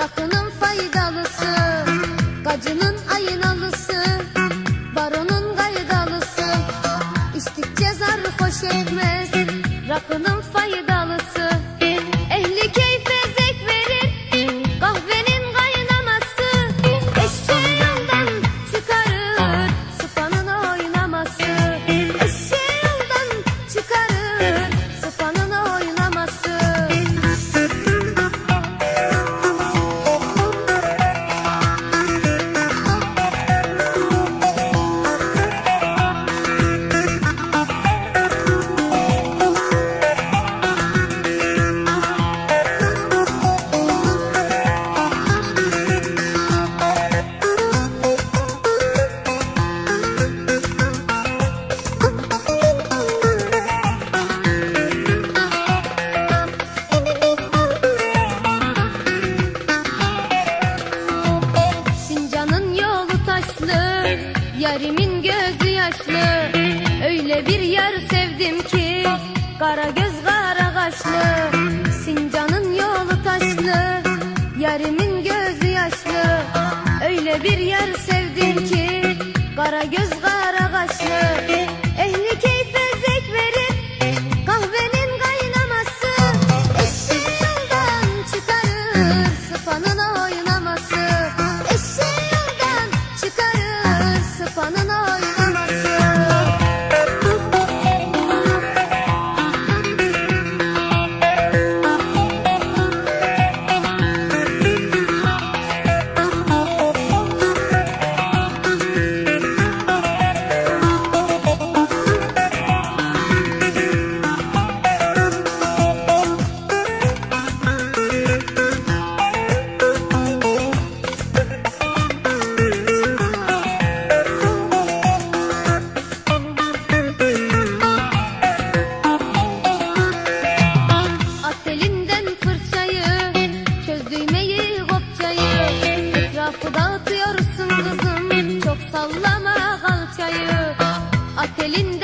rakının faydalısı, gacının aynalısı, baronun gaydalısı. İçtikçe sarhoş etmez, rakının faydalısı. Ehli keyfe zevk verir, kahvenin kaynaması. Eşeği yoldan çıkarır, sıfanın oynaması. Eşeği yoldan çıkarır, sıfanın oynaması. Yarimin gözü yaşlı, öyle bir yar sevdim ki kara göz kara kaşlı. Sincan'ın yolu taşlı, yarimin gözü yaşlı, öyle bir yar sevdim ki kara göz kara kaşlı. Ehli keyfe zevk verir, kahvenin kaynaması. Eşeği yoldan çıkarır, sıfanın oynaması. Eşeği yoldan çıkarır, sıfanın oynaması. Etrafı dağıtıyorsun kızım, çok sallama kalçayı. At elinde